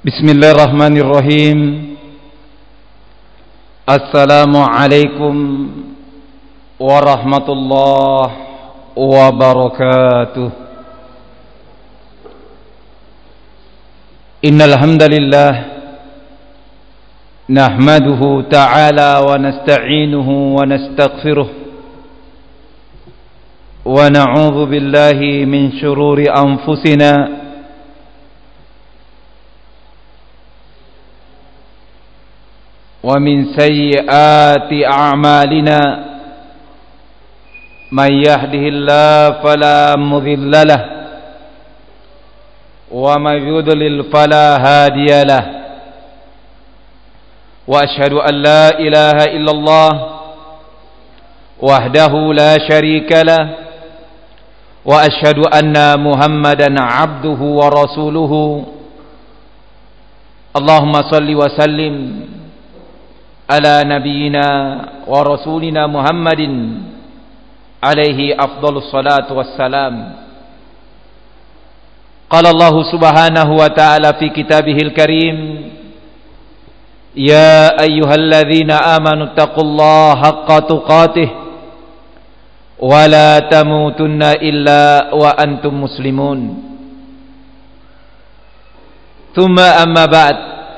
Bismillahirrahmanirrahim. Assalamualaikum warahmatullahi wabarakatuh. Innal hamdalillah nahmaduhu ta'ala wa nasta'inuhu wa nastaghfiruh wa na'udzu billahi min shururi anfusina wa min sayyiati a'malina may yahdihillahu fala mudilla lahu wa may yudlil fala hadiya lahu wa ashhadu an la ilaha illallah wahdahu la syarika lahu wa ashhadu anna muhammadan abduhu wa rasuluhu. Allahumma salli wa sallim ala nabiyyina wa rasulina Muhammadin alaihi afdhalus salatu wassalam. Qala Allah subhanahu wa ta'ala fi kitabihil karim, ya ayyuhalladzina amanu taqullaha haqqa tuqatih wa la tamutunna illa wa antum muslimun. Thumma amma ba'd.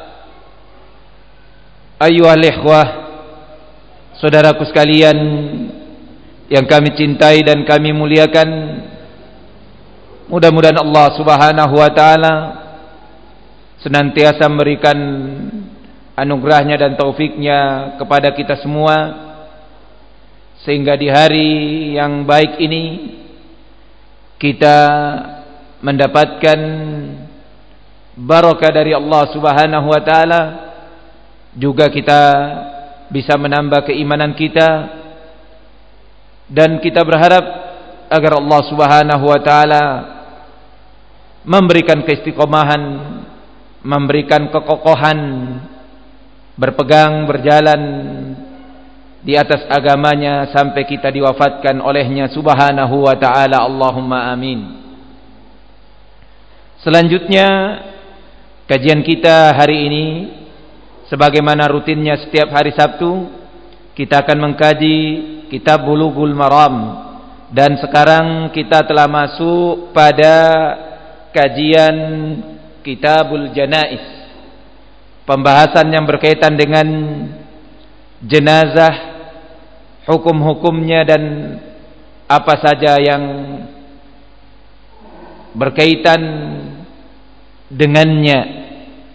Ayyuhal ikhwah, saudaraku sekalian yang kami cintai dan kami muliakan, mudah-mudahan Allah subhanahu wa ta'ala senantiasa memberikan anugerahnya dan taufiknya kepada kita semua, sehingga di hari yang baik ini kita mendapatkan barakah dari Allah subhanahu wa ta'ala, juga kita bisa menambah keimanan kita, dan kita berharap agar Allah subhanahu wa ta'ala memberikan keistiqomahan, memberikan kekokohan, berpegang, berjalan di atas agamanya sampai kita diwafatkan olehnya subhanahu wa ta'ala. Allahumma amin. Selanjutnya, kajian kita hari ini sebagaimana rutinnya setiap hari Sabtu, kita akan mengkaji kitab Bulughul Maram, dan sekarang kita telah masuk pada kajian Kitabul Janaiz, pembahasan yang berkaitan dengan jenazah, hukum-hukumnya dan apa saja yang berkaitan dengannya.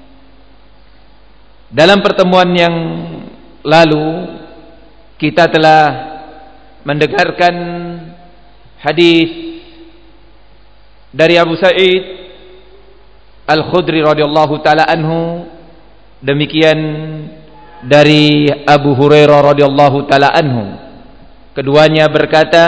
Dalam pertemuan yang lalu kita telah mendengarkan hadis dari Abu Sa'id Al-Khudri radhiyallahu taala anhu, demikian dari Abu Hurairah radhiyallahu taala anhu. Keduanya berkata,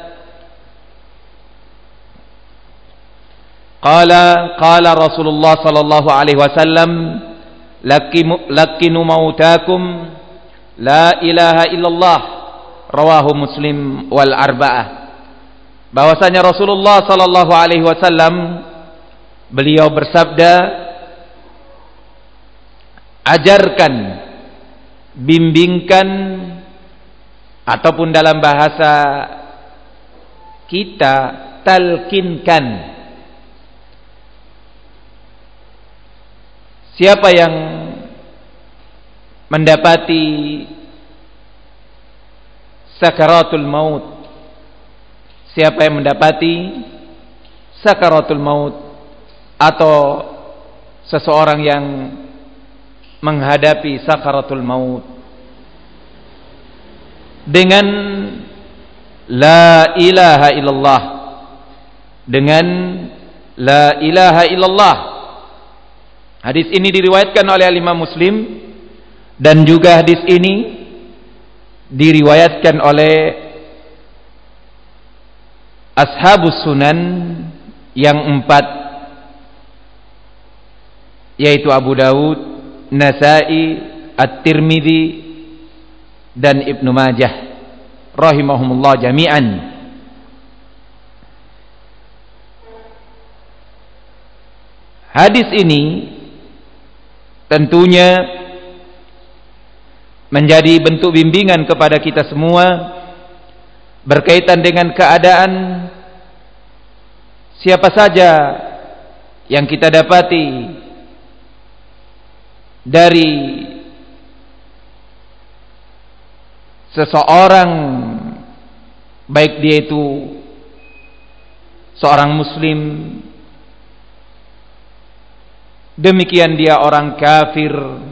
qala Rasulullah sallallahu alaihi wasallam, lakinu mautakum la ilaha illallah, rawahu Muslim wal arba'ah. Bahwasanya Rasulullah sallallahu alaihi wasallam beliau bersabda, ajarkan, bimbingkan, ataupun dalam bahasa kita talkinkan, siapa yang mendapati sakaratul maut, siapa yang mendapati sakaratul maut, atau seseorang yang menghadapi sakaratul maut dengan la ilaha illallah, dengan la ilaha illallah. Hadis ini diriwayatkan oleh Imam Muslim, dan juga hadis ini diriwayatkan oleh ashabus sunan yang 4, yaitu Abu Dawud, Nasa'i, At-Tirmidzi, dan Ibnu Majah rahimahumullah jami'an. Hadis ini tentunya menjadi bentuk bimbingan kepada kita semua berkaitan dengan keadaan siapa saja yang kita dapati dari seseorang, baik dia itu seorang muslim, demikian dia orang kafir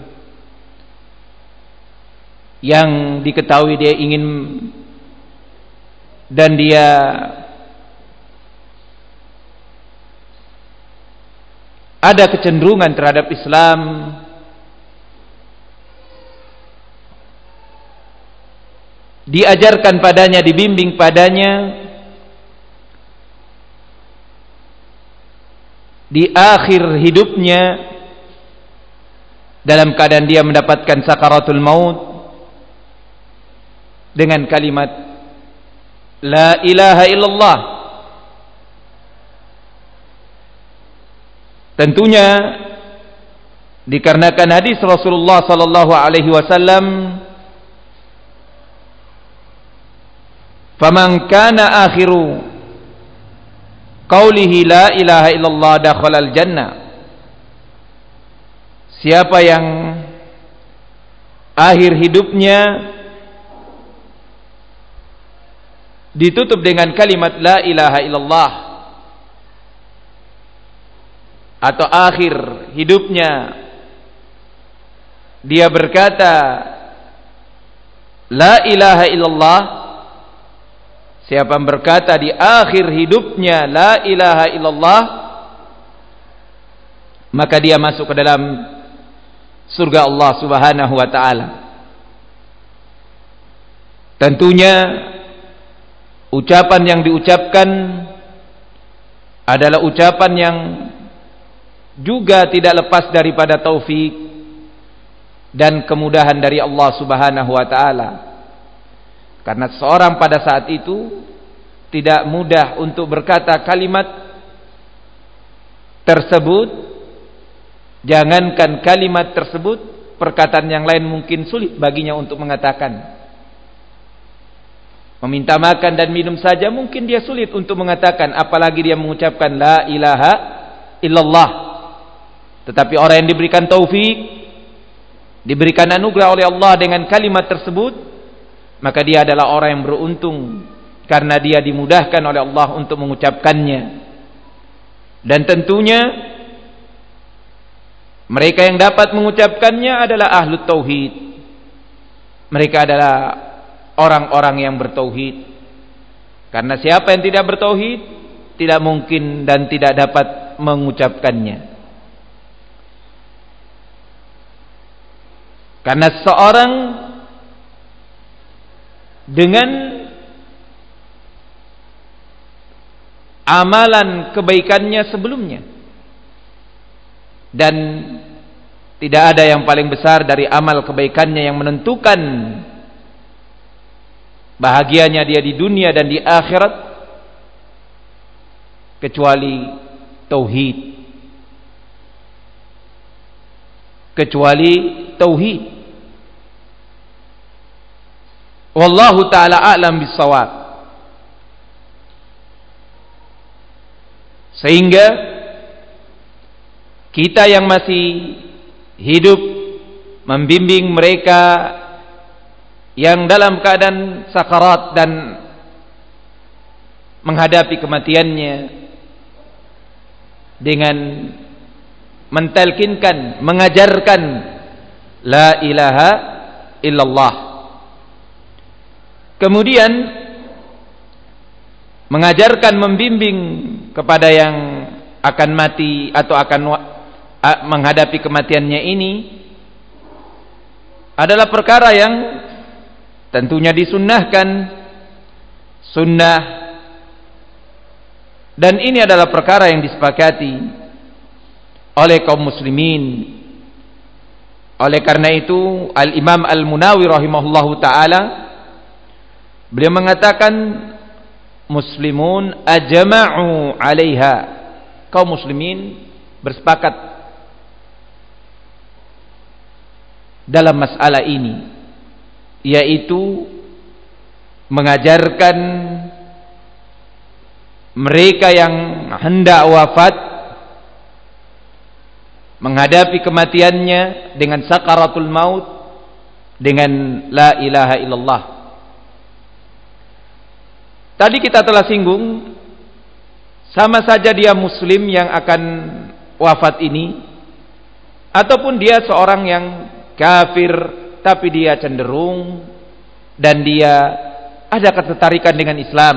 yang diketahui dia ingin dan dia ada kecenderungan terhadap Islam, diajarkan padanya, dibimbing padanya di akhir hidupnya dalam keadaan dia mendapatkan sakaratul maut dengan kalimat la ilaha illallah. Tentunya dikarenakan hadis Rasulullah sallallahu alaihi wasallam, faman kana akhiru qaulihi la ilaha illallah dakhalal jannah. Siapa yang akhir hidupnya ditutup dengan kalimat la ilaha illallah, atau akhir hidupnya dia berkata la ilaha illallah, siapa yang berkata di akhir hidupnya la ilaha illallah, maka dia masuk ke dalam surga Allah Subhanahu wa taala. Tentunya ucapan yang diucapkan adalah ucapan yang juga tidak lepas daripada taufik dan kemudahan dari Allah Subhanahu wa taala. Karena seorang pada saat itu tidak mudah untuk berkata kalimat tersebut. Jangankan kalimat tersebut, perkataan yang lain mungkin sulit baginya untuk mengatakan. Meminta makan dan minum saja mungkin dia sulit untuk mengatakan, apalagi dia mengucapkan la ilaha illallah. Tetapi orang yang diberikan taufik, diberikan anugerah oleh Allah dengan kalimat tersebut, maka dia adalah orang yang beruntung karena dia dimudahkan oleh Allah untuk mengucapkannya. Dan tentunya mereka yang dapat mengucapkannya adalah ahlu tauhid. Mereka adalah orang-orang yang bertauhid. Karena siapa yang tidak bertauhid tidak mungkin dan tidak dapat mengucapkannya. Karena seorang dengan amalan kebaikannya sebelumnya, dan tidak ada yang paling besar dari amal kebaikannya yang menentukan bahagianya dia di dunia dan di akhirat kecuali tauhid. Kecuali tauhid. Wallahu ta'ala a'lam bissawab. Sehingga kita yang masih hidup membimbing mereka yang dalam keadaan sakarat dan menghadapi kematiannya dengan mentalkinkan, mengajarkan la ilaha illallah. Kemudian mengajarkan, membimbing kepada yang akan mati atau akan menghadapi kematiannya ini adalah perkara yang tentunya disunnahkan, sunnah, dan ini adalah perkara yang disepakati oleh kaum muslimin. Oleh karena itu Al-Imam Al-Munawi rahimahullahu ta'ala beliau mengatakan muslimun ajma'u 'alaiha, kaum muslimin bersepakat dalam masalah ini, yaitu mengajarkan mereka yang hendak wafat menghadapi kematiannya dengan sakaratul maut dengan la ilaha illallah. Tadi kita telah singgung, sama saja dia muslim yang akan wafat ini, ataupun dia seorang yang kafir tapi dia cenderung dan dia ada ketertarikan dengan Islam,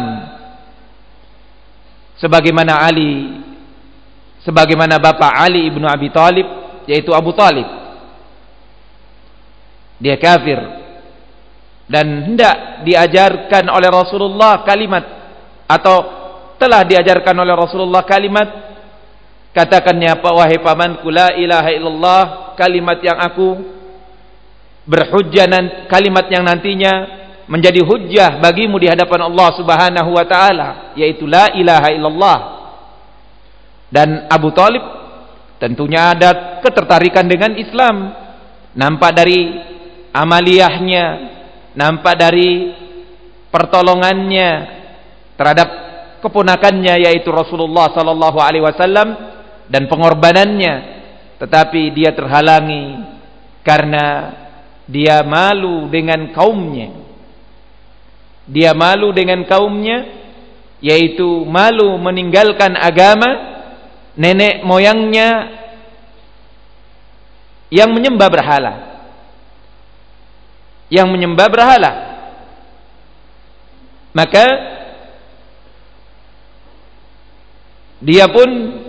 sebagaimana bapak Ali ibnu Abi Thalib, yaitu Abu Thalib. Dia kafir dan hendak diajarkan oleh Rasulullah kalimat, atau telah diajarkan oleh Rasulullah kalimat, katakannya wahai pamanku, la ilaha illallah, kalimat yang aku berhujjah, kalimat yang nantinya menjadi hujjah bagimu di hadapan Allah Subhanahu wa taala, yaitu la ilaha illallah. Dan Abu Thalib tentunya ada ketertarikan dengan Islam, nampak dari amaliyahnya, nampak dari pertolongannya terhadap keponakannya yaitu Rasulullah sallallahu alaihi wasallam dan pengorbanannya, tetapi dia terhalangi karena dia malu dengan kaumnya. Dia malu dengan kaumnya, yaitu malu meninggalkan agama nenek moyangnya yang menyembah berhala. Maka dia pun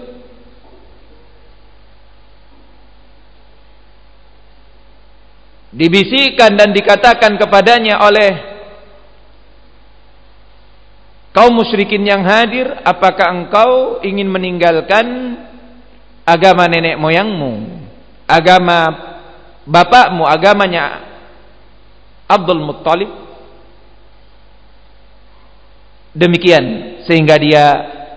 dibisikkan dan dikatakan kepadanya oleh kaum musyrikin yang hadir, apakah engkau ingin meninggalkan agama nenek moyangmu, agama bapakmu, agamanya Abdul Muttalib? Demikian sehingga dia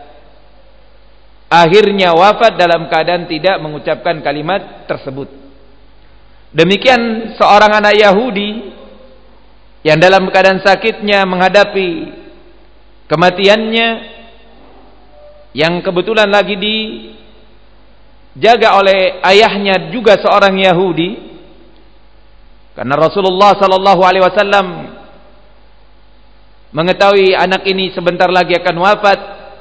akhirnya wafat dalam keadaan tidak mengucapkan kalimat tersebut. Demikian seorang anak Yahudi yang dalam keadaan sakitnya menghadapi kematiannya, yang kebetulan lagi dijaga oleh ayahnya juga seorang Yahudi, karena Rasulullah sallallahu alaihi wasallam mengetahui anak ini sebentar lagi akan wafat,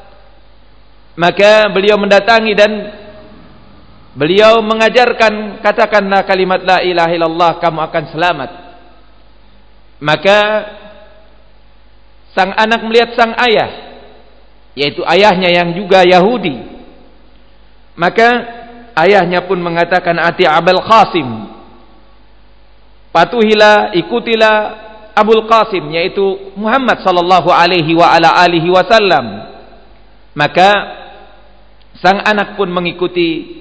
maka beliau mendatangi dan beliau mengajarkan, katakanlah kalimat la ilaha illallah, kamu akan selamat. Maka sang anak melihat sang ayah, yaitu ayahnya yang juga Yahudi, maka ayahnya pun mengatakan, ati Abul Qasim, patuhilah, ikutilah Abul Qasim, yaitu Muhammad sallallahu alaihi wa ala alihi wasallam. Maka sang anak pun mengikuti.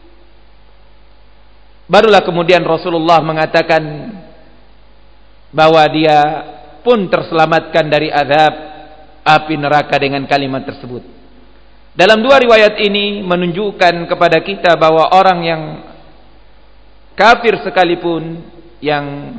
Barulah kemudian Rasulullah mengatakan bahwa dia pun terselamatkan dari azab api neraka dengan kalimat tersebut. Dalam dua riwayat ini menunjukkan kepada kita bahwa orang yang kafir sekalipun, yang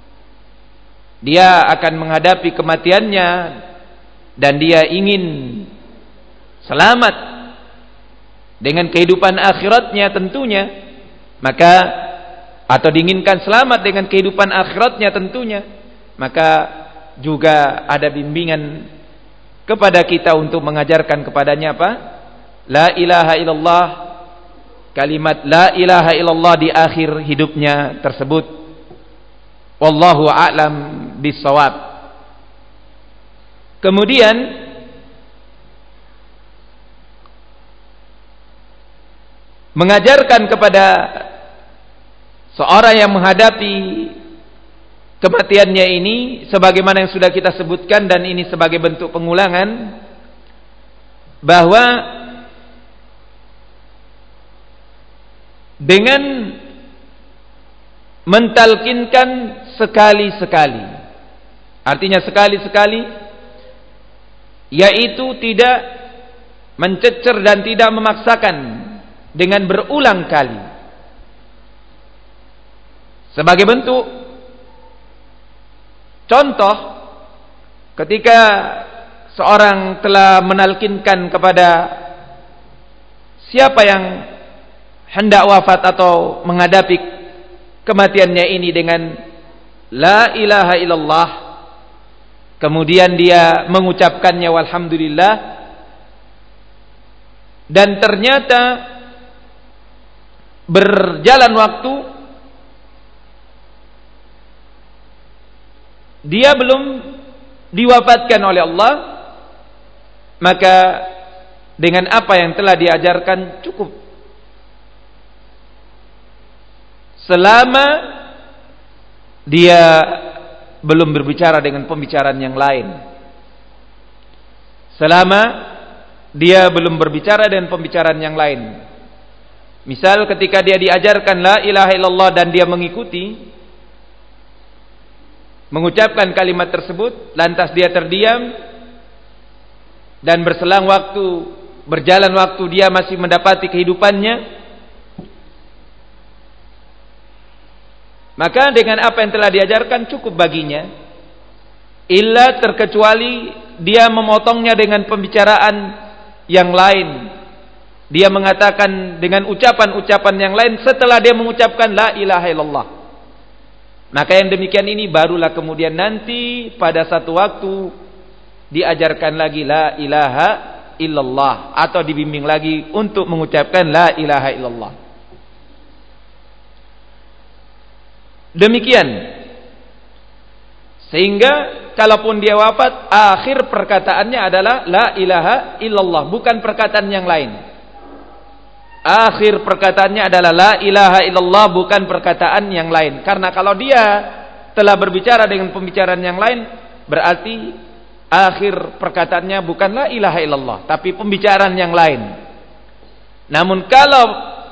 dia akan menghadapi kematiannya dan dia ingin selamat dengan kehidupan akhiratnya tentunya, maka atau diinginkan selamat dengan kehidupan akhiratnya tentunya, maka juga ada bimbingan kepada kita untuk mengajarkan kepadanya apa? La ilaha illallah, kalimat la ilaha illallah di akhir hidupnya tersebut. Wallahu a'lam bissawab. Kemudian mengajarkan kepada seorang yang menghadapi kematiannya ini, sebagaimana yang sudah kita sebutkan, dan ini sebagai bentuk pengulangan, bahwa dengan mentalkinkan sekali-sekali, artinya sekali-sekali, yaitu tidak mencecer dan tidak memaksakan, dengan berulang kali, Sebagai bentuk contoh, ketika seorang telah menalkinkan kepada siapa yang hendak wafat atau menghadapi kematiannya ini dengan la ilaha illallah, kemudian dia mengucapkannya walhamdulillah, dan ternyata berjalan waktu dia belum diwafatkan oleh Allah, maka dengan apa yang telah diajarkan cukup. Selama dia belum berbicara dengan pembicaraan yang lain, selama dia belum berbicara dengan pembicaraan yang lain. Misal ketika dia diajarkan la ilaha illallah dan dia mengikuti, mengucapkan kalimat tersebut, lantas dia terdiam, dan berselang waktu, berjalan waktu, dia masih mendapati kehidupannya, maka dengan apa yang telah diajarkan cukup baginya, illa terkecuali dia memotongnya dengan pembicaraan yang lain. Dia mengatakan dengan ucapan-ucapan yang lain setelah dia mengucapkan la ilaha illallah. Maka yang demikian ini barulah kemudian nanti pada satu waktu diajarkan lagi la ilaha illallah, atau dibimbing lagi untuk mengucapkan la ilaha illallah. Demikian, sehingga kalaupun dia wafat, akhir perkataannya adalah la ilaha illallah, bukan perkataan yang lain. Akhir perkataannya adalah la ilaha illallah, bukan perkataan yang lain. Karena kalau dia telah berbicara dengan pembicaraan yang lain, berarti akhir perkataannya bukan la ilaha illallah, tapi pembicaraan yang lain. Namun kalau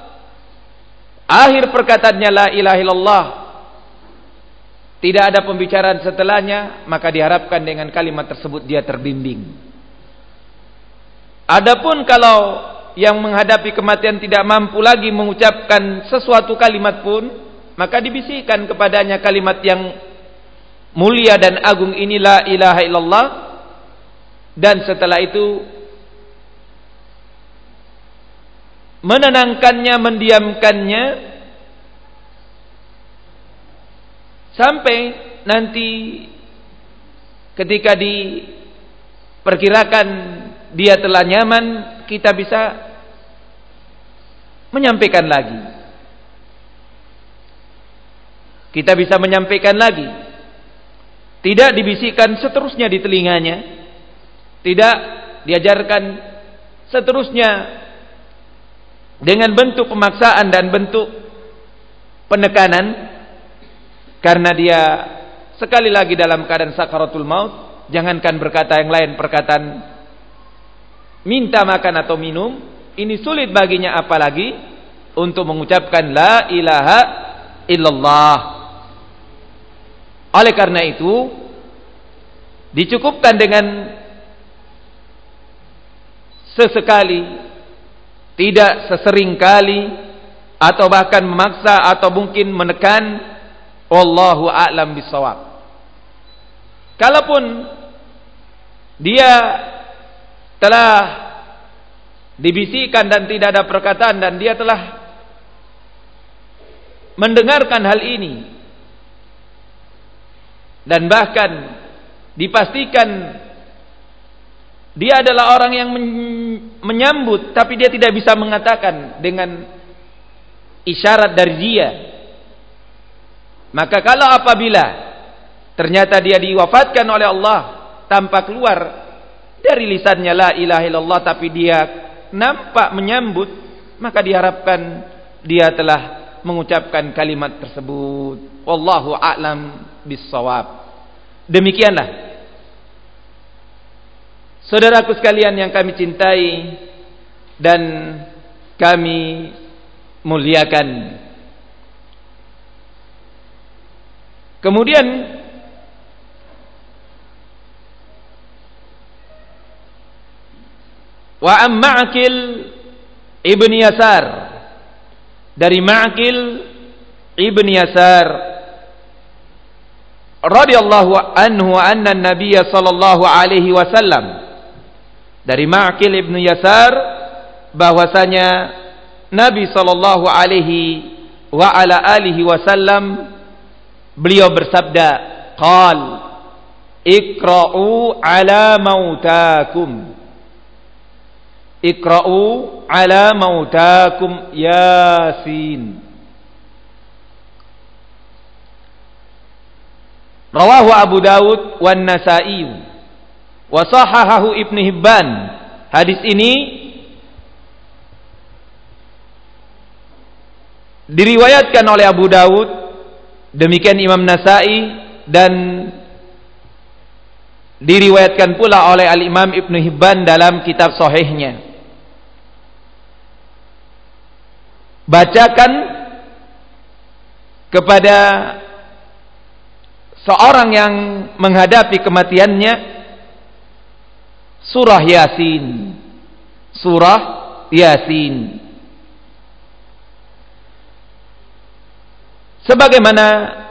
akhir perkataannya la ilaha illallah, tidak ada pembicaraan setelahnya, maka diharapkan dengan kalimat tersebut dia terbimbing. Adapun kalau yang menghadapi kematian tidak mampu lagi mengucapkan sesuatu kalimat pun, maka dibisikkan kepadanya kalimat yang mulia dan agung ini, la ilaha illallah, dan setelah itu menenangkannya, mendiamkannya, sampai nanti ketika diperkirakan dia telah nyaman, kita bisa menyampaikan lagi. Kita bisa menyampaikan lagi. Tidak dibisikkan seterusnya di telinganya, tidak diajarkan seterusnya dengan bentuk pemaksaan dan bentuk penekanan, karena dia sekali lagi dalam keadaan sakaratul maut. Jangankan berkata yang lain, perkataan minta makan atau minum ini sulit baginya, apalagi untuk mengucapkan la ilaha illallah. Oleh karena itu dicukupkan dengan sesekali, tidak sesering kali, atau bahkan memaksa atau mungkin menekan. Wallahu a'lam bissawab. Kalaupun dia telah dibisikkan dan tidak ada perkataan, dan dia telah mendengarkan hal ini, dan bahkan dipastikan dia adalah orang yang menyambut, tapi dia tidak bisa mengatakan dengan isyarat dari dia, maka kalau apabila ternyata dia diwafatkan oleh Allah tanpa keluar dari lisannya la ilaha illallah, tapi dia nampak menyambut, maka diharapkan dia telah mengucapkan kalimat tersebut. Wallahu a'lam bissawab. Demikianlah saudaraku sekalian yang kami cintai dan kami muliakan. Kemudian wa Ma'qil ibn Yasar, dari Ma'qil ibn Yasar radhiyallahu anhu anna Nabiy sallallahu alaihi wasallam, dari Ma'qil ibn Yasar bahwasanya Nabi sallallahu alaihi wa ala alihi wasallam beliau bersabda, qal iqra'u ala mautakum, iqra'u ala mautakum Yasin. Rawahu Abu Dawud wan Nasa'i wa sahahahu Ibnu Hibban. Hadis ini diriwayatkan oleh Abu Dawud, demikian Imam Nasa'i, dan diriwayatkan pula oleh Al-Imam Ibnu Hibban dalam kitab sahihnya. Bacakan kepada seorang yang menghadapi kematiannya surah Yasin, surah Yasin, sebagaimana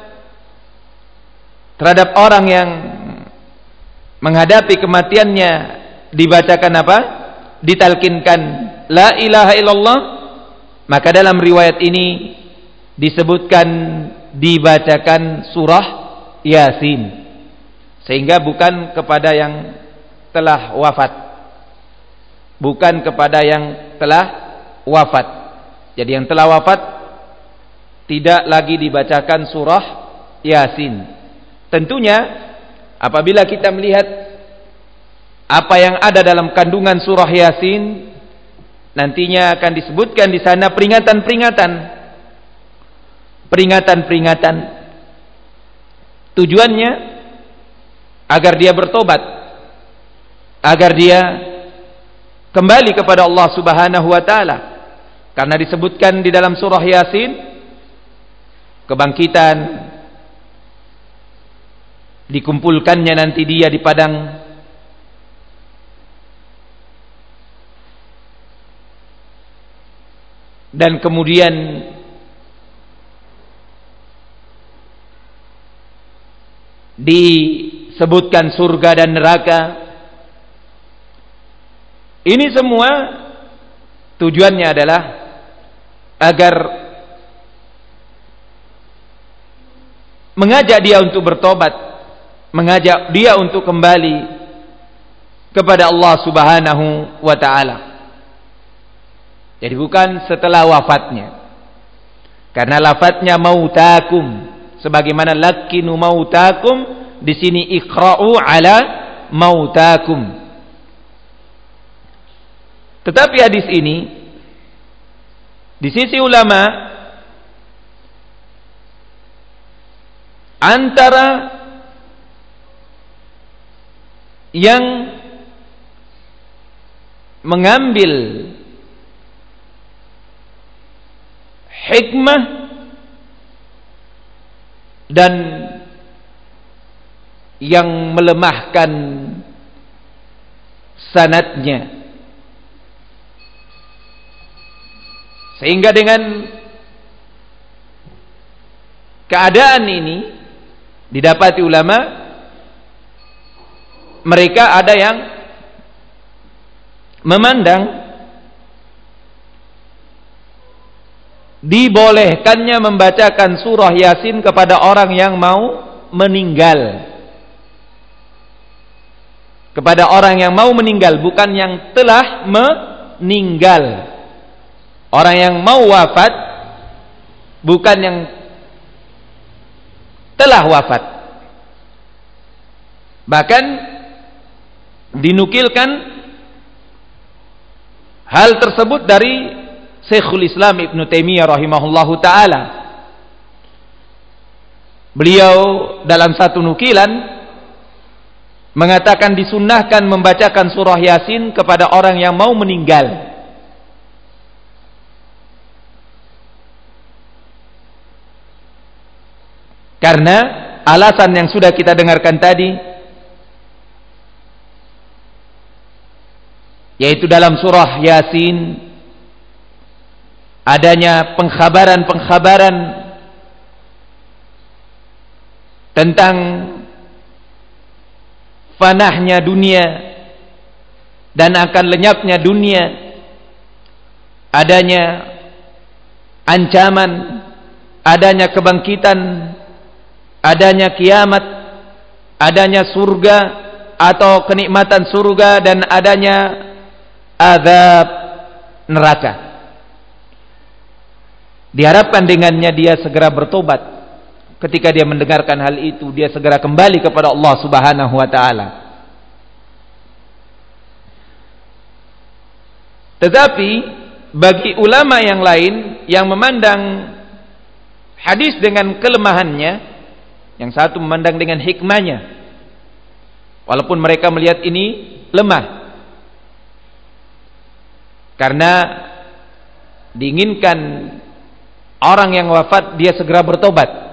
terhadap orang yang menghadapi kematiannya dibacakan apa? Ditalkinkan la ilaha illallah, maka dalam riwayat ini disebutkan dibacakan surah Yasin, sehingga bukan kepada yang telah wafat, bukan kepada yang telah wafat. Jadi yang telah wafat tidak lagi dibacakan surah Yasin. Tentunya apabila kita melihat apa yang ada dalam kandungan surah Yasin, nantinya akan disebutkan di sana peringatan-peringatan. Tujuannya agar dia bertobat, agar dia kembali kepada Allah Subhanahu wa taala. Karena disebutkan di dalam surah Yasin kebangkitan, dikumpulkannya nanti dia di padang dan kemudian disebutkan surga dan neraka. Ini semua tujuannya adalah agar mengajak dia untuk bertobat, mengajak dia untuk kembali kepada Allah Subhanahu wa taala. Jadi bukan setelah wafatnya. Karena lafadznya mautakum, sebagaimana lakinu mautakum, di sini iqra'u ala mautakum. Tetapi hadis ini di sisi ulama antara yang mengambil hikmah dan yang melemahkan sanadnya, sehingga dengan keadaan ini didapati ulama, mereka ada yang memandang dibolehkannya membacakan surah Yasin kepada orang yang mau meninggal, kepada orang yang mau meninggal, bukan yang telah meninggal. Orang yang mau wafat, bukan yang telah wafat. Bahkan dinukilkan hal tersebut dari Syekhul Islam Ibnu Taimiyah rahimahullahu taala. Beliau dalam satu nukilan mengatakan disunnahkan membacakan surah Yasin kepada orang yang mau meninggal. Karena alasan yang sudah kita dengarkan tadi, yaitu dalam surah Yasin adanya pengkhabaran-pengkhabaran tentang fanahnya dunia dan akan lenyapnya dunia, adanya ancaman, adanya kebangkitan, adanya kiamat, adanya surga atau kenikmatan surga, dan adanya azab neraka. Diharapkan dengannya dia segera bertobat. Ketika dia mendengarkan hal itu, dia segera kembali kepada Allah Subhanahu wa taala. Tetapi bagi ulama yang lain yang memandang hadis dengan kelemahannya, yang satu memandang dengan hikmahnya, walaupun mereka melihat ini lemah, karena diinginkan orang yang wafat dia segera bertobat.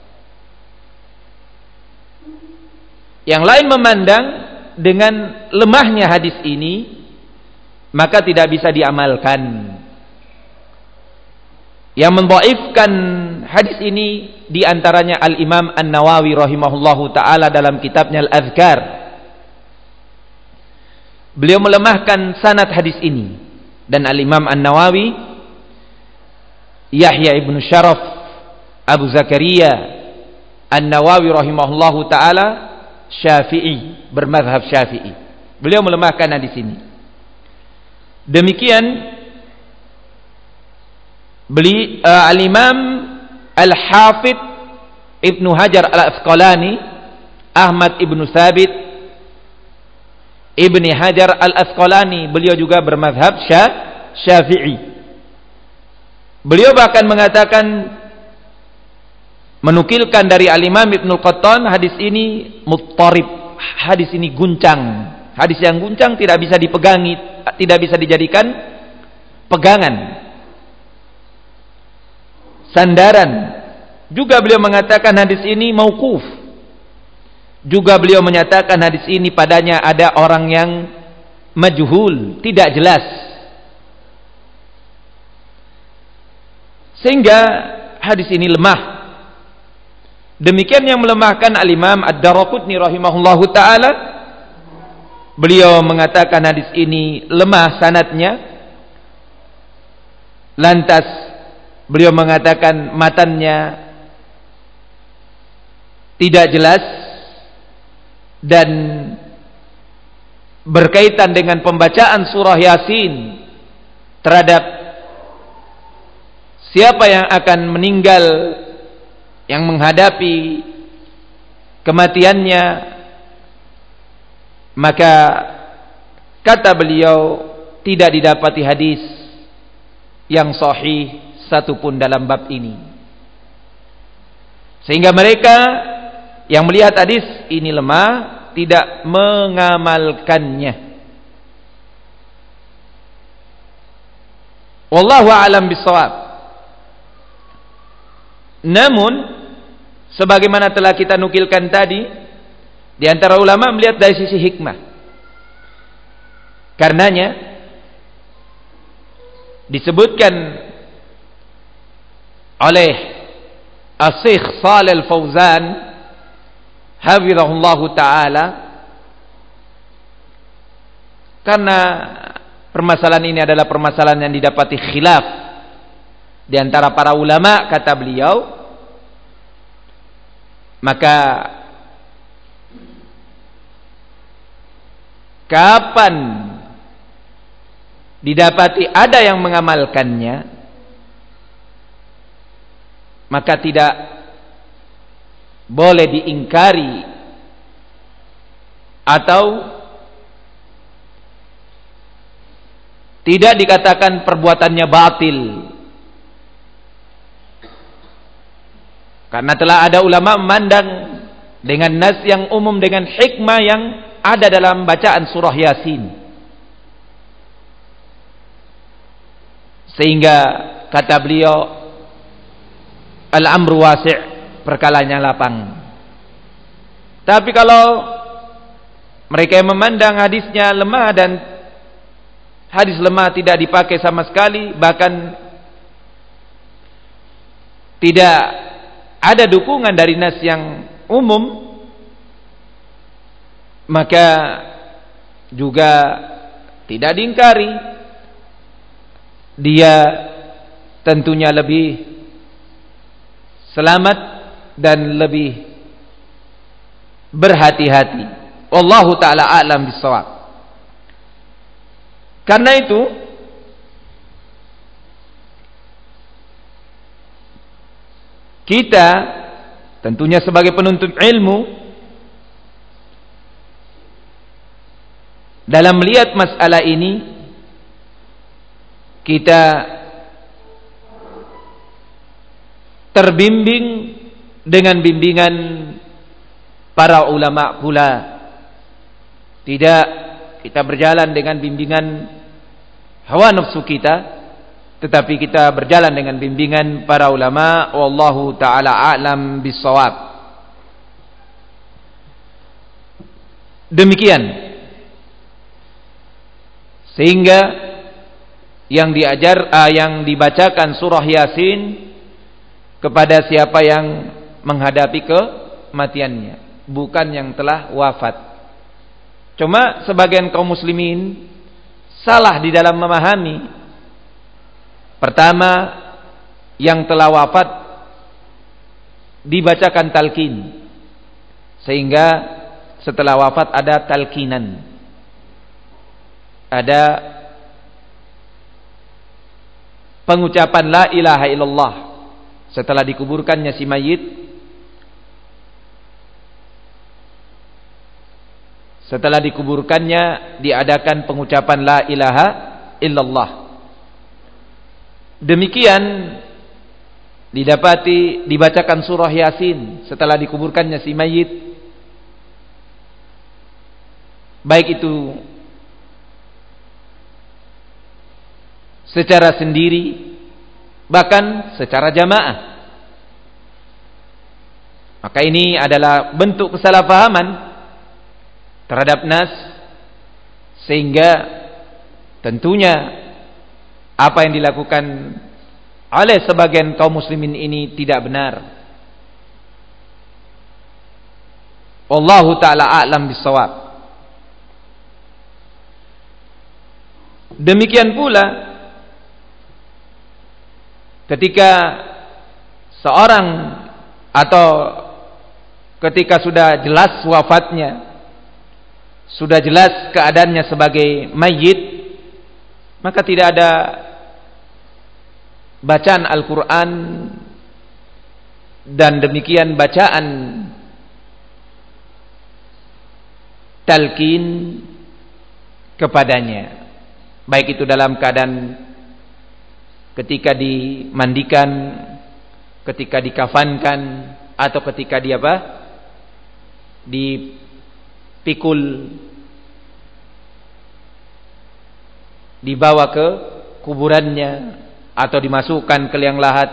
Yang lain memandang dengan lemahnya hadis ini, maka tidak bisa diamalkan. Yang mendhaifkan hadis ini diantaranya Al-Imam An-Nawawi rahimahullahu ta'ala dalam kitabnya Al-Adhkar. Beliau melemahkan sanad hadis ini. Dan Al-Imam An-Nawawi, Yahya ibn Sharaf Abu Zakaria An-Nawawi rahimahullahu ta'ala Syafi'i, bermadhab Syafi'i. Beliau melemahkan hadis ini. Demikian Al-Imam Al-Hafidh Ibnu Hajar Al-Asqalani, Ahmad ibnu Thabit Ibni Hajar Al-Asqalani, beliau juga bermadhab Syafi'i. Beliau bahkan mengatakan, menukilkan dari Al-Imam Ibnul Qattan, hadis ini muttarib, hadis ini guncang. Hadis yang guncang tidak bisa dipegangi, tidak bisa dijadikan pegangan, sandaran. Juga beliau mengatakan hadis ini mauquf. Juga beliau menyatakan hadis ini padanya ada orang yang majhul, tidak jelas. Sehingga hadis ini lemah. Demikian yang melemahkan Al-Imam Ad-Daraqutni rahimahullahu ta'ala. Beliau mengatakan hadis ini lemah sanadnya. Lantas beliau mengatakan matannya tidak jelas, dan berkaitan dengan pembacaan surah Yasin terhadap siapa yang akan meninggal, yang menghadapi kematiannya, maka kata beliau tidak didapati hadis yang sahih satupun dalam bab ini. Sehingga mereka yang melihat hadis ini lemah tidak mengamalkannya. Wallahu a'lam bishawab. Namun sebagaimana telah kita nukilkan tadi, di antara ulama melihat dari sisi hikmah. Karenanya disebutkan oleh Asy-Syaikh Shalih Al-Fauzan hafizahullahu ta'ala, karena permasalahan ini adalah permasalahan yang didapati khilaf di antara para ulama, kata beliau, maka kapan didapati ada yang mengamalkannya, maka tidak boleh diingkari atau tidak dikatakan perbuatannya batil, karena telah ada ulama memandang dengan nas yang umum, dengan hikmah yang ada dalam bacaan surah Yasin, sehingga kata beliau al-amru wasi', perkalanya lapang. Tapi kalau mereka yang memandang hadisnya lemah, dan hadis lemah tidak dipakai sama sekali, bahkan tidak ada dukungan dari nas yang umum, maka juga tidak diingkari dia tentunya lebih selamat dan lebih berhati-hati. Wallahu ta'ala a'lam bissawab. Karena itu kita tentunya sebagai penuntut ilmu dalam melihat masalah ini, kita terbimbing dengan bimbingan para ulama pula. Tidak kita berjalan dengan bimbingan hawa nafsu kita, tetapi kita berjalan dengan bimbingan para ulama. Wallahu ta'ala a'lam bissawab. Demikian. Sehingga yang dibacakan surah Yasin kepada siapa yang menghadapi kematiannya, bukan yang telah wafat. Cuma sebagian kaum muslimin salah di dalam memahami. Pertama, yang telah wafat dibacakan talqin, sehingga setelah wafat ada talqinan, ada pengucapan la ilaha illallah setelah dikuburkannya si mayit. Setelah dikuburkannya diadakan pengucapan la ilaha illallah. Demikian didapati dibacakan surah Yasin setelah dikuburkannya si mayit, baik itu secara sendiri bahkan secara jamaah. Maka ini adalah bentuk kesalahpahaman terhadap nas, sehingga tentunya apa yang dilakukan oleh sebagian kaum muslimin ini tidak benar. Wallahu ta'ala a'lam bissawab. Demikian pula ketika seorang atau ketika sudah jelas wafatnya, sudah jelas keadaannya sebagai mayit, maka tidak ada bacaan Al-Quran dan demikian bacaan talqin kepadanya, baik itu dalam keadaan ketika dimandikan, ketika dikafankan, atau ketika dipikul, dibawa ke kuburannya, atau dimasukkan ke liang lahat.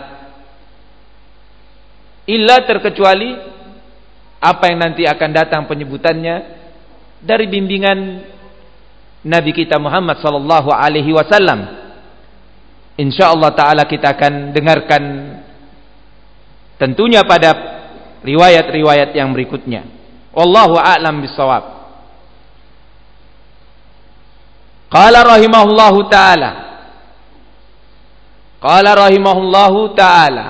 Illa terkecuali apa yang nanti akan datang penyebutannya dari bimbingan Nabi kita Muhammad sallallahu alaihi wasallam. Insyaallah taala kita akan dengarkan tentunya pada riwayat-riwayat yang berikutnya. Wallahu a'lam bissawab. Qala rahimahullahu taala. Qala rahimahullahu taala.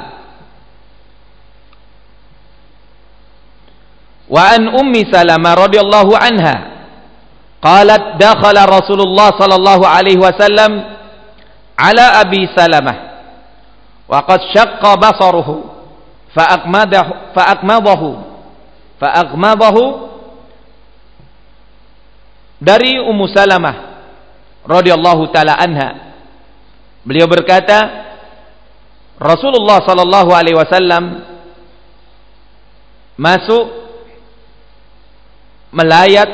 Wa an ummi Salamah radhiyallahu anha qalat dakhala Rasulullah sallallahu alaihi wasallam ala Abi Salamah wa qad syaqqa basaruhu fa'aqmadahu dari Ummu Salamah radhiyallahu taala anha, beliau berkata Rasulullah sallallahu alaihi wasallam masuk melayat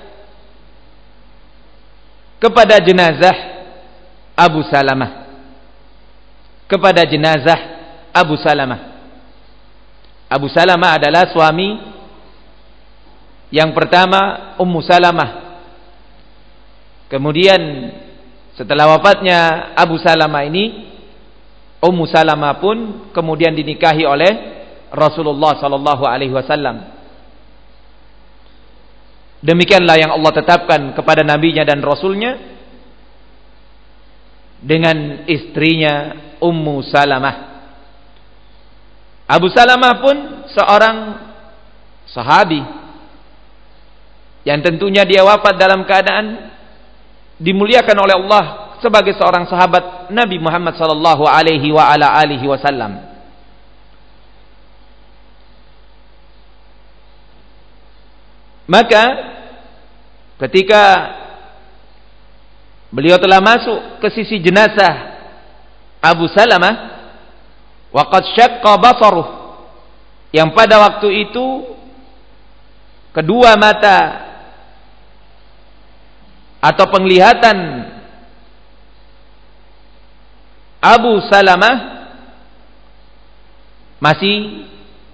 kepada jenazah Abu Salamah, kepada jenazah Abu Salamah. Abu Salamah adalah suami yang pertama Ummu Salamah. Kemudian setelah wafatnya Abu Salamah ini, Ummu Salamah pun kemudian dinikahi oleh Rasulullah sallallahu alaihi wasallam. Demikianlah yang Allah tetapkan kepada nabinya dan rasulnya dengan istrinya Ummu Salamah. Abu Salamah pun seorang sahabi yang tentunya dia wafat dalam keadaan dimuliakan oleh Allah sebagai seorang sahabat Nabi Muhammad sallallahu alaihi wa ala alihi wasallam. Maka ketika beliau telah masuk ke sisi jenazah Abu Salamah, waqad syaqqa basaruh, yang pada waktu itu kedua mata atau penglihatan Abu Salamah masih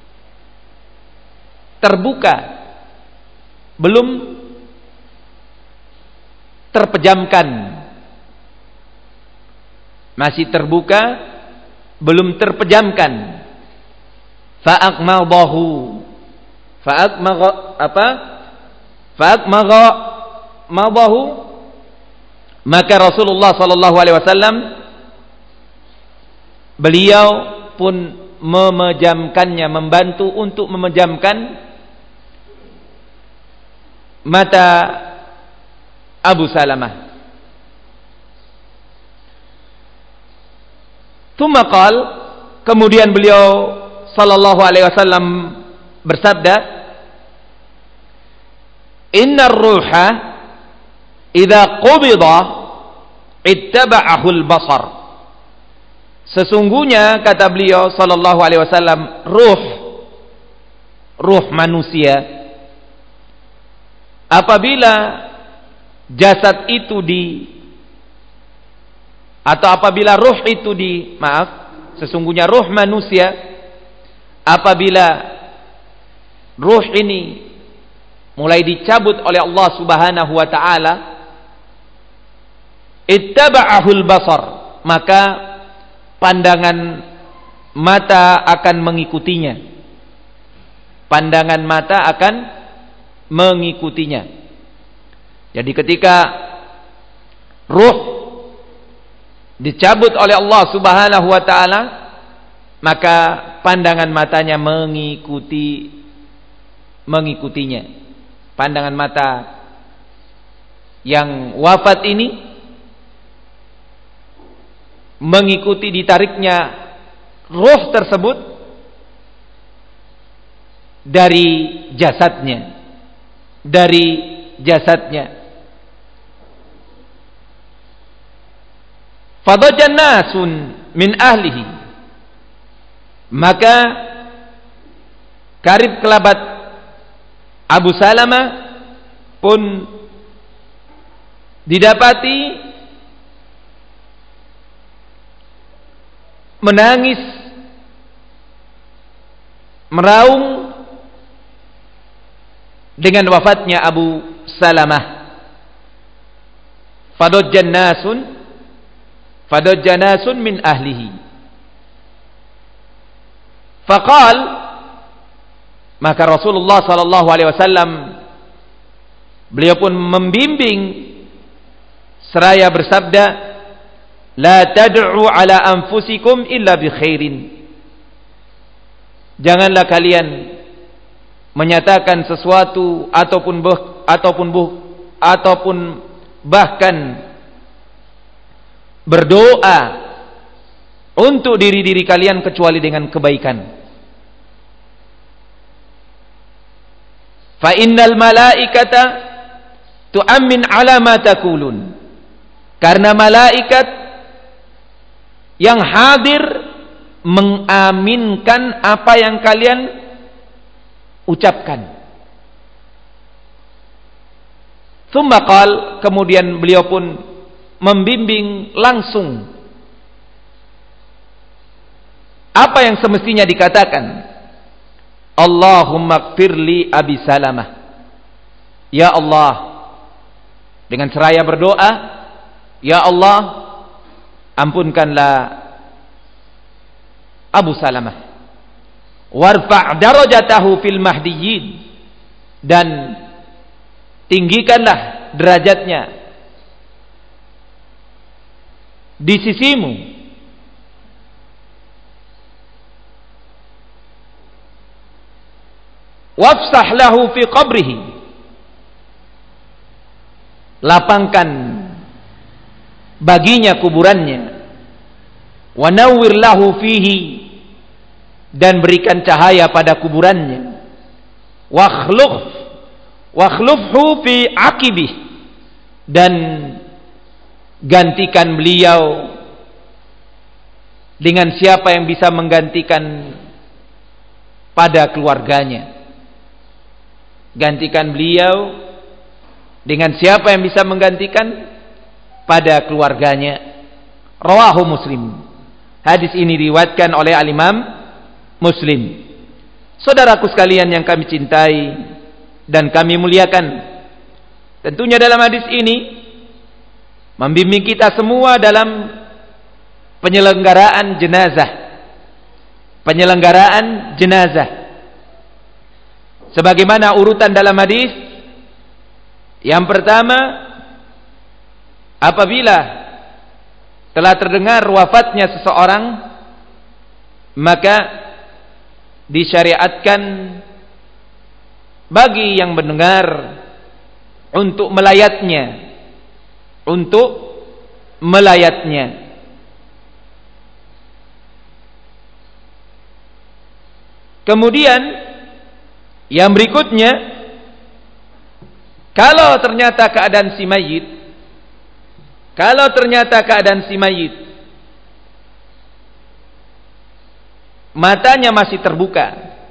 terbuka, belum terpejamkan, masih terbuka, belum terpejamkan. Fa'akmadahu, fa'akmadahu, maka Rasulullah sallallahu alaihi wasallam beliau pun memejamkannya, membantu untuk memejamkan mata Abu Salamah. Tsumma qal, kemudian beliau sallallahu alaihi wasallam bersabda, innar ruha idza qubida ittaba'ahu al-basar. Sesungguhnya kata beliau sallallahu alaihi wasallam, ruh manusia apabila jasad itu apabila ruh itu sesungguhnya ruh manusia apabila ruh ini mulai dicabut oleh Allah Subhanahu wa taala, ittaba'ahul basar, maka pandangan mata akan mengikutinya. Pandangan mata akan mengikutinya. Jadi ketika ruh dicabut oleh Allah Subhanahu wa taala, maka pandangan matanya mengikutinya. Pandangan mata yang wafat ini mengikuti ditariknya ruh tersebut dari jasadnya. Fadajan nasun min ahlihi, maka karib kerabat Abu Salamah pun didapati menangis, meraung dengan wafatnya Abu Salamah. Fadajan nasun min ahlihi. Faqal, maka Rasulullah sallallahu alaihi wasallam beliau pun membimbing seraya bersabda, la tad'u ala anfusikum illa bi khairin. Janganlah kalian menyatakan sesuatu ataupun bahkan berdoa untuk diri-diri kalian kecuali dengan kebaikan. Fa innal malaikata tu'ammin ala ma taqulun. Karena malaikat yang hadir mengaminkan apa yang kalian ucapkan. Tsumma qal, kemudian beliau pun membimbing langsung apa yang semestinya dikatakan. Allahumma ighfirli Abi Salamah. Ya Allah, dengan seraya berdoa, ya Allah, ampunkanlah Abu Salamah. Warfa' darajatahu fil mahdiyyin, dan tinggikanlah derajatnya di sisimu. Wafsah lahu fi qabrihi, lapangkan baginya kuburannya. Wa nawwir lahu fihi, dan berikan cahaya pada kuburannya. Wakhlufhu fi aqibih, dan gantikan beliau dengan siapa yang bisa menggantikan pada keluarganya. Gantikan beliau dengan siapa yang bisa menggantikan pada keluarganya. Rawahu Muslim. Hadis ini diriwayatkan oleh Al-Imam Muslim. Saudaraku sekalian yang kami cintai dan kami muliakan, tentunya dalam hadis ini membimbing kita semua dalam penyelenggaraan jenazah. Penyelenggaraan jenazah. Sebagaimana urutan dalam hadis, yang pertama, apabila telah terdengar wafatnya seseorang, maka disyariatkan bagi yang mendengar untuk melayatnya, Kemudian yang berikutnya, kalau ternyata keadaan si mayit matanya masih terbuka,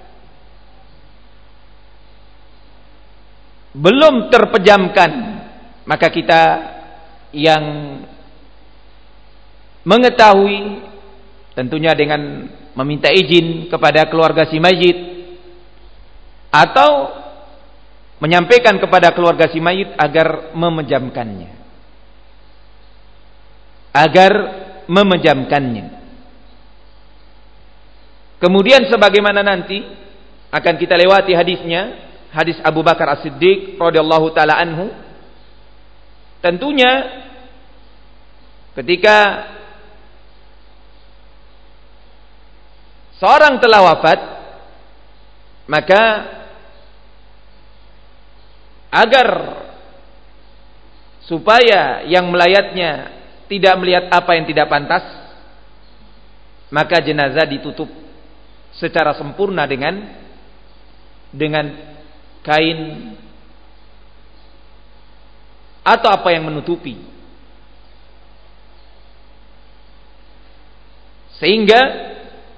belum terpejamkan, maka kita yang mengetahui tentunya dengan meminta izin kepada keluarga si mayit atau menyampaikan kepada keluarga si mayit agar memejamkannya. Kemudian sebagaimana nanti akan kita lewati hadisnya, hadis Abu Bakar As-Siddiq radhiyallahu taala anhu, tentunya ketika seorang telah wafat, maka agar supaya yang melayatnya tidak melihat apa yang tidak pantas, maka jenazah ditutup secara sempurna dengan kain atau apa yang menutupi, sehingga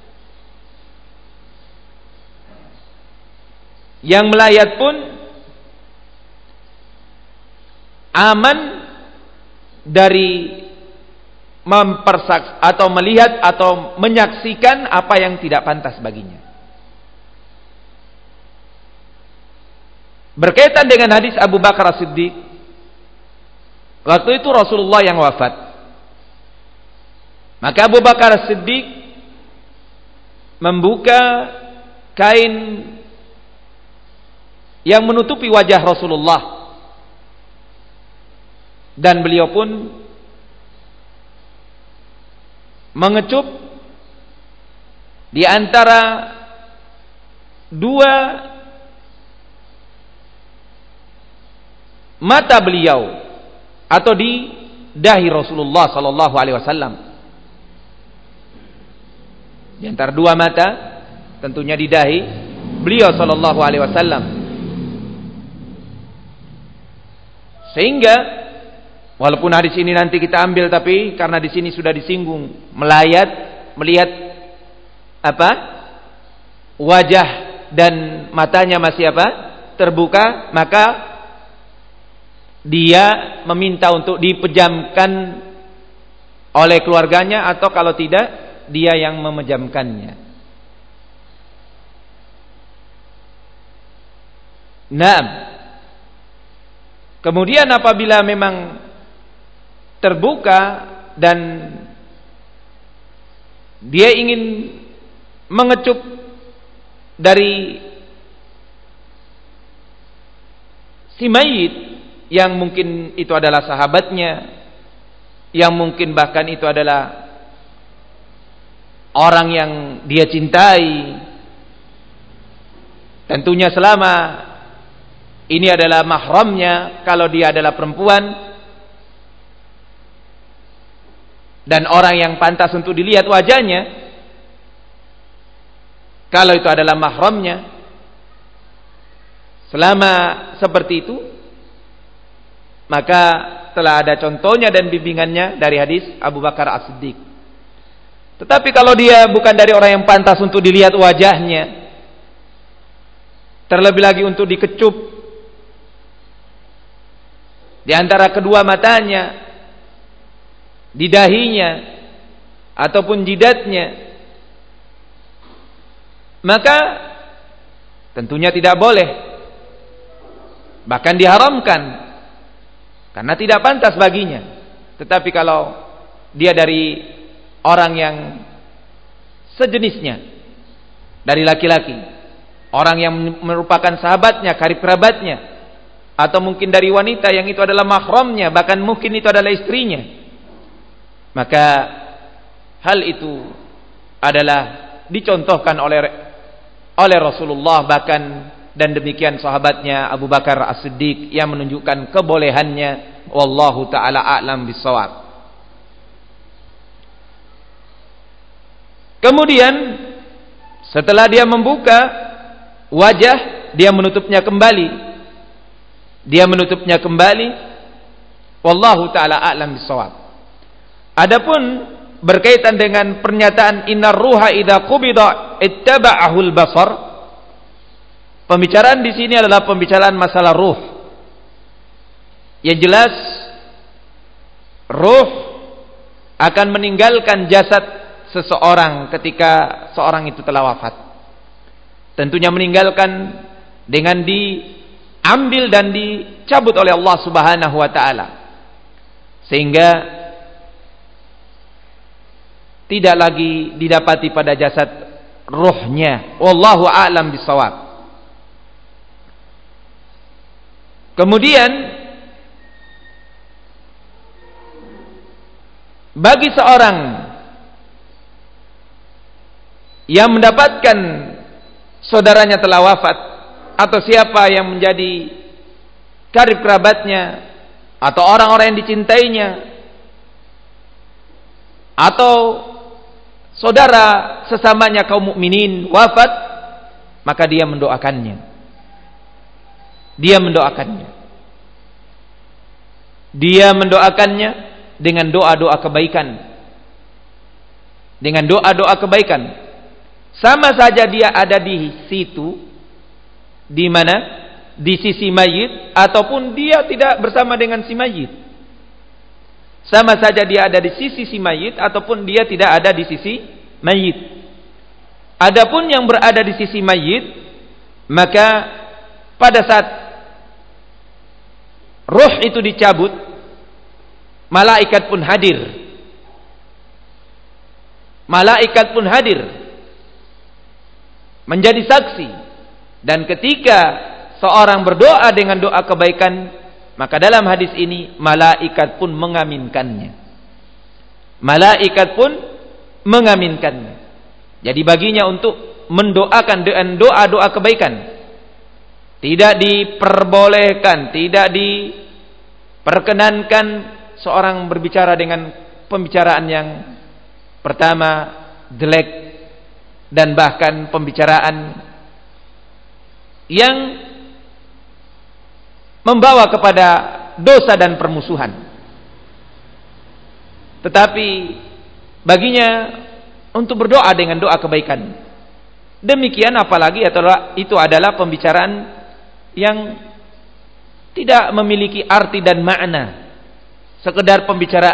yang melayat pun aman dari mempersaks atau melihat atau menyaksikan apa yang tidak pantas baginya. Berkaitan dengan hadis Abu Bakar As-Siddiq, waktu itu Rasulullah yang wafat, maka Abu Bakar As-Siddiq membuka kain yang menutupi wajah Rasulullah, dan beliau pun mengecup di antara dua mata beliau atau di dahi Rasulullah sallallahu alaihi wasallam. Di antara dua mata, tentunya di dahi beliau sallallahu alaihi wasallam. Sehingga walaupun hadis ini nanti kita ambil, tapi karena di sini sudah disinggung melihat apa? Wajah dan matanya masih apa? Terbuka, maka dia meminta untuk dipejamkan oleh keluarganya, atau kalau tidak dia yang memejamkannya. Naam. Kemudian apabila memang terbuka dan dia ingin mengecup dari si mayit, yang mungkin itu adalah sahabatnya, yang mungkin bahkan itu adalah orang yang dia cintai, tentunya selama ini adalah mahramnya, kalau dia adalah perempuan dan orang yang pantas untuk dilihat wajahnya, kalau itu adalah mahramnya, selama seperti itu, maka telah ada contohnya dan bimbingannya dari hadis Abu Bakar As-Siddiq. Tetapi kalau dia bukan dari orang yang pantas untuk dilihat wajahnya, terlebih lagi untuk dikecup di antara kedua matanya, di dahinya ataupun jidatnya, maka tentunya tidak boleh, bahkan diharamkan, karena tidak pantas baginya. Tetapi kalau dia dari orang yang sejenisnya, dari laki-laki, orang yang merupakan sahabatnya, karib kerabatnya, atau mungkin dari wanita yang itu adalah mahramnya, bahkan mungkin itu adalah istrinya, maka hal itu adalah dicontohkan oleh Rasulullah, bahkan dan demikian sahabatnya Abu Bakar As-Siddiq, yang menunjukkan kebolehannya. Wallahu ta'ala a'lam bissawab. Kemudian setelah dia membuka wajah, dia menutupnya kembali. Wallahu ta'ala a'lam bissawab. Adapun berkaitan dengan pernyataan innar ruha idza qubida ittaba'ahul basar, pembicaraan di sini adalah pembicaraan masalah ruh. Yang jelas ruh akan meninggalkan jasad seseorang ketika seorang itu telah wafat. Tentunya meninggalkan dengan diambil dan dicabut oleh Allah Subhanahu wa taala, sehingga tidak lagi didapati pada jasad ruhnya. Wallahu a'lam bissawab. Kemudian bagi seorang yang mendapatkan saudaranya telah wafat, atau siapa yang menjadi karib kerabatnya, atau orang-orang yang dicintainya, atau saudara sesamanya kaum mukminin wafat, maka dia mendoakannya. Dia mendoakannya dengan doa-doa kebaikan. Sama saja dia ada di situ, di mana? Di sisi mayit, ataupun dia tidak bersama dengan si mayit. Sama saja dia ada di sisi si mayit ataupun dia tidak ada di sisi mayit. Adapun yang berada di sisi mayit, maka pada saat ruh itu dicabut, malaikat pun hadir menjadi saksi. Dan ketika seorang berdoa dengan doa kebaikan, maka dalam hadis ini malaikat pun mengaminkannya. Jadi baginya untuk mendoakan dengan doa-doa kebaikan. Tidak diperbolehkan, tidak diperkenankan seorang berbicara dengan pembicaraan yang pertama jelek, dan bahkan pembicaraan yang membawa kepada dosa dan permusuhan. Tetapi baginya untuk berdoa dengan doa kebaikan. Demikian apalagi itu adalah pembicaraan yang tidak memiliki arti dan makna, sekedar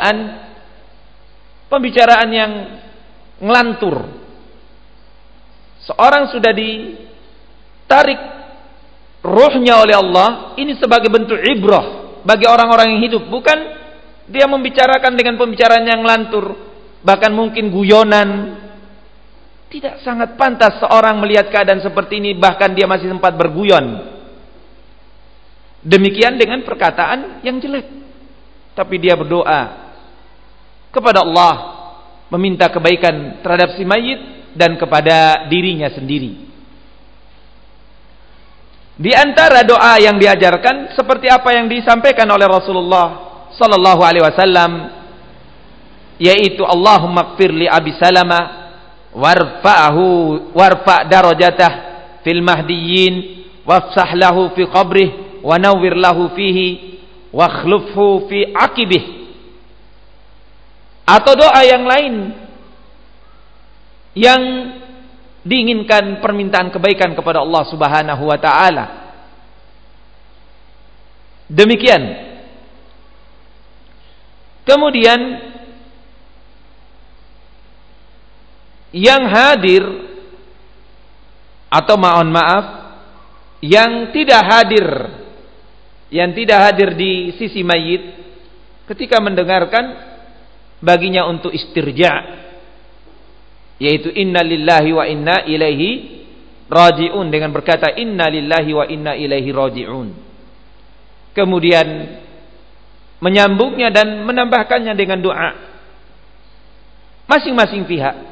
pembicaraan yang ngelantur. Seorang sudah ditarik ruhnya oleh Allah, ini sebagai bentuk ibrah bagi orang-orang yang hidup. Bukan dia membicarakan dengan pembicaraan yang ngelantur, bahkan mungkin guyonan. Tidak, sangat pantas seorang melihat keadaan seperti ini, bahkan dia masih sempat berguyon. Demikian dengan perkataan yang jelek. Tapi dia berdoa kepada Allah, meminta kebaikan terhadap si mayit dan kepada dirinya sendiri. Di antara doa yang diajarkan seperti apa yang disampaikan oleh Rasulullah sallallahu alaihi wasallam, yaitu Allahumma ighfir li Abi Salamah warfa' darajatah fil mahdiyyin wafsah lahu fi qabrih wa nawwir lahu fihi wa akhlifhu fi aqibih. Atau doa yang lain yang diinginkan permintaan kebaikan kepada Allah Subhanahu wa taala. Demikian. Kemudian yang hadir atau mohon maaf yang tidak hadir di sisi mayit ketika mendengarkan, baginya untuk istirja', yaitu inna lillahi wa inna ilaihi raji'un, dengan berkata inna lillahi wa inna ilaihi raji'un. Kemudian menyambungnya dan menambahkannya dengan doa. Masing-masing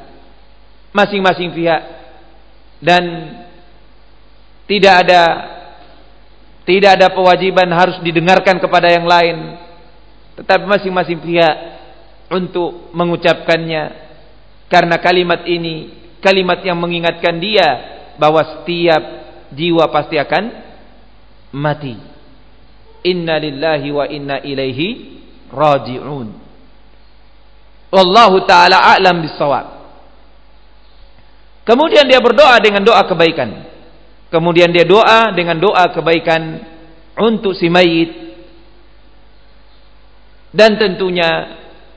pihak dan tidak ada kewajiban harus didengarkan kepada yang lain, tetapi masing-masing pihak untuk mengucapkannya, karena kalimat ini kalimat yang mengingatkan dia bahwa setiap jiwa pasti akan mati. Inna lillahi wa inna ilaihi raji'un. Wallahu ta'ala a'lam bissawab. Kemudian dia berdoa dengan doa kebaikan. Kemudian dia doa dengan doa kebaikan untuk si mayit. Dan tentunya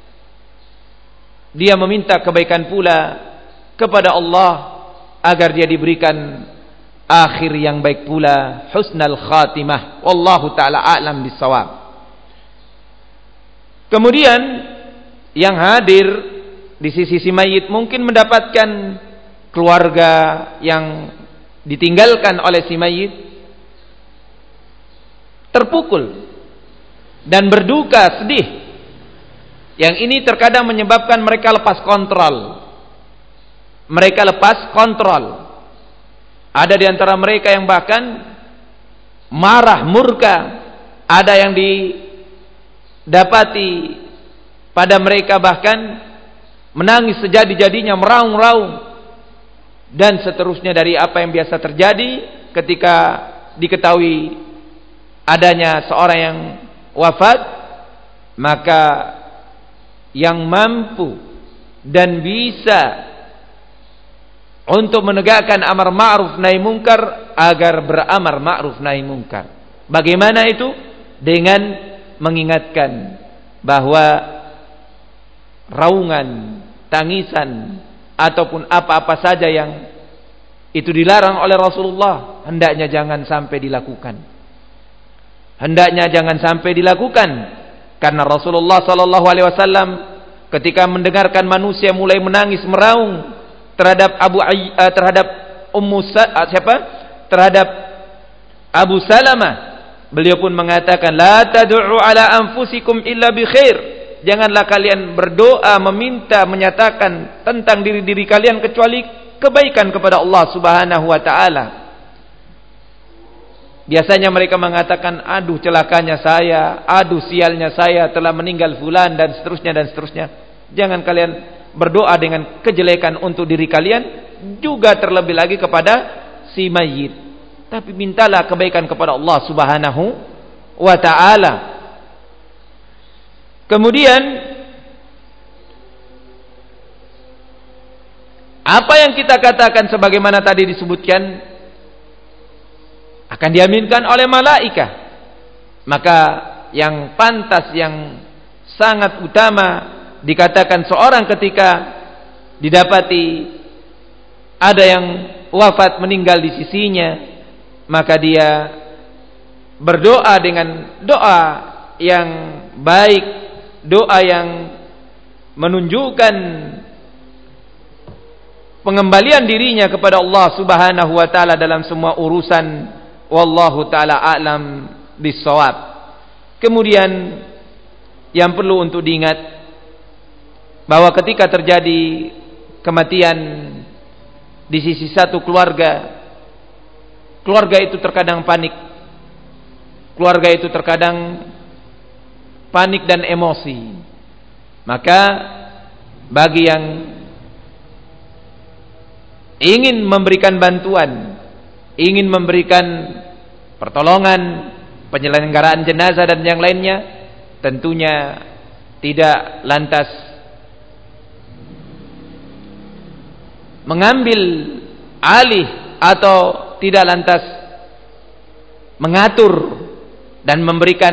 dia meminta kebaikan pula kepada Allah agar dia diberikan akhir yang baik pula, husnal khatimah. Wallahu ta'ala a'lam bissawab. Kemudian yang hadir di sisi si mayit mungkin mendapatkan keluarga yang ditinggalkan oleh si mayit terpukul dan berduka, sedih. Yang ini terkadang menyebabkan mereka lepas kontrol. Ada di antara mereka yang bahkan marah, murka. Ada yang didapati pada mereka bahkan menangis sejadi-jadinya, meraung-raung, dan seterusnya dari apa yang biasa terjadi ketika diketahui adanya seorang yang wafat. Maka yang mampu dan bisa untuk menegakkan amar ma'ruf nahi mungkar agar beramar ma'ruf nahi mungkar. Bagaimana itu? Dengan mengingatkan bahwa raungan, tangisan ataupun apa-apa saja yang itu dilarang oleh Rasulullah hendaknya jangan sampai dilakukan. Karena Rasulullah sallallahu alaihi wasallam ketika mendengarkan manusia mulai menangis meraung terhadap terhadap Abu Salamah, beliau pun mengatakan la tad'u ala anfusikum illa bi khair. Janganlah kalian berdoa meminta menyatakan tentang diri-diri kalian kecuali kebaikan kepada Allah Subhanahu wa taala. Biasanya mereka mengatakan, aduh celakanya saya, aduh sialnya saya, telah meninggal fulan, dan seterusnya. Jangan kalian berdoa dengan kejelekan untuk diri kalian, juga terlebih lagi kepada si mayit. Tapi mintalah kebaikan kepada Allah Subhanahu wa ta'ala. Kemudian apa yang kita katakan sebagaimana tadi disebutkan akan diaminkan oleh malaikat. Maka yang pantas, yang sangat utama dikatakan seorang ketika didapati ada yang wafat meninggal di sisinya, maka dia berdoa dengan doa yang baik, doa yang menunjukkan pengembalian dirinya kepada Allah Subhanahu wa taala dalam semua urusan. Wallahu taala a'lam bis-shawab. Kemudian yang perlu untuk diingat bahwa ketika terjadi kematian di sisi satu keluarga, keluarga itu terkadang panik. Keluarga itu terkadang panik dan emosi. Maka bagi yang ingin memberikan bantuan, ingin memberikan pertolongan, penyelenggaraan jenazah dan yang lainnya, tentunya tidak lantas mengambil alih atau tidak lantas mengatur dan memberikan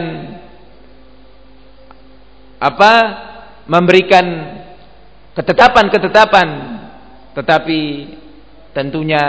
memberikan ketetapan-ketetapan, tetapi tentunya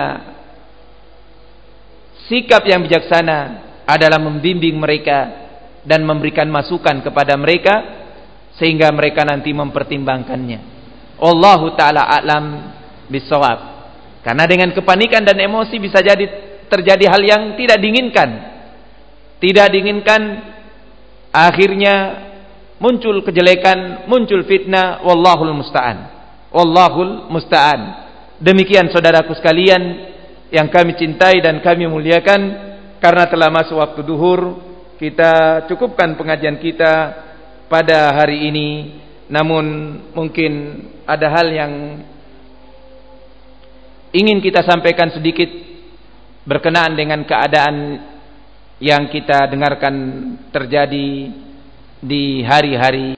sikap yang bijaksana adalah membimbing mereka dan memberikan masukan kepada mereka sehingga mereka nanti mempertimbangkannya. Wallahu taala a'lam bis-shawab. Karena dengan kepanikan dan emosi bisa jadi terjadi hal yang tidak diinginkan. Tidak diinginkan, akhirnya muncul kejelekan, muncul fitnah. Wallahul musta'an. Wallahul musta'an. Demikian saudaraku sekalian yang kami cintai dan kami muliakan, karena telah masuk waktu duhur, kita cukupkan pengajian kita pada hari ini. Namun mungkin ada hal yang ingin kita sampaikan sedikit berkenaan dengan keadaan yang kita dengarkan terjadi di hari-hari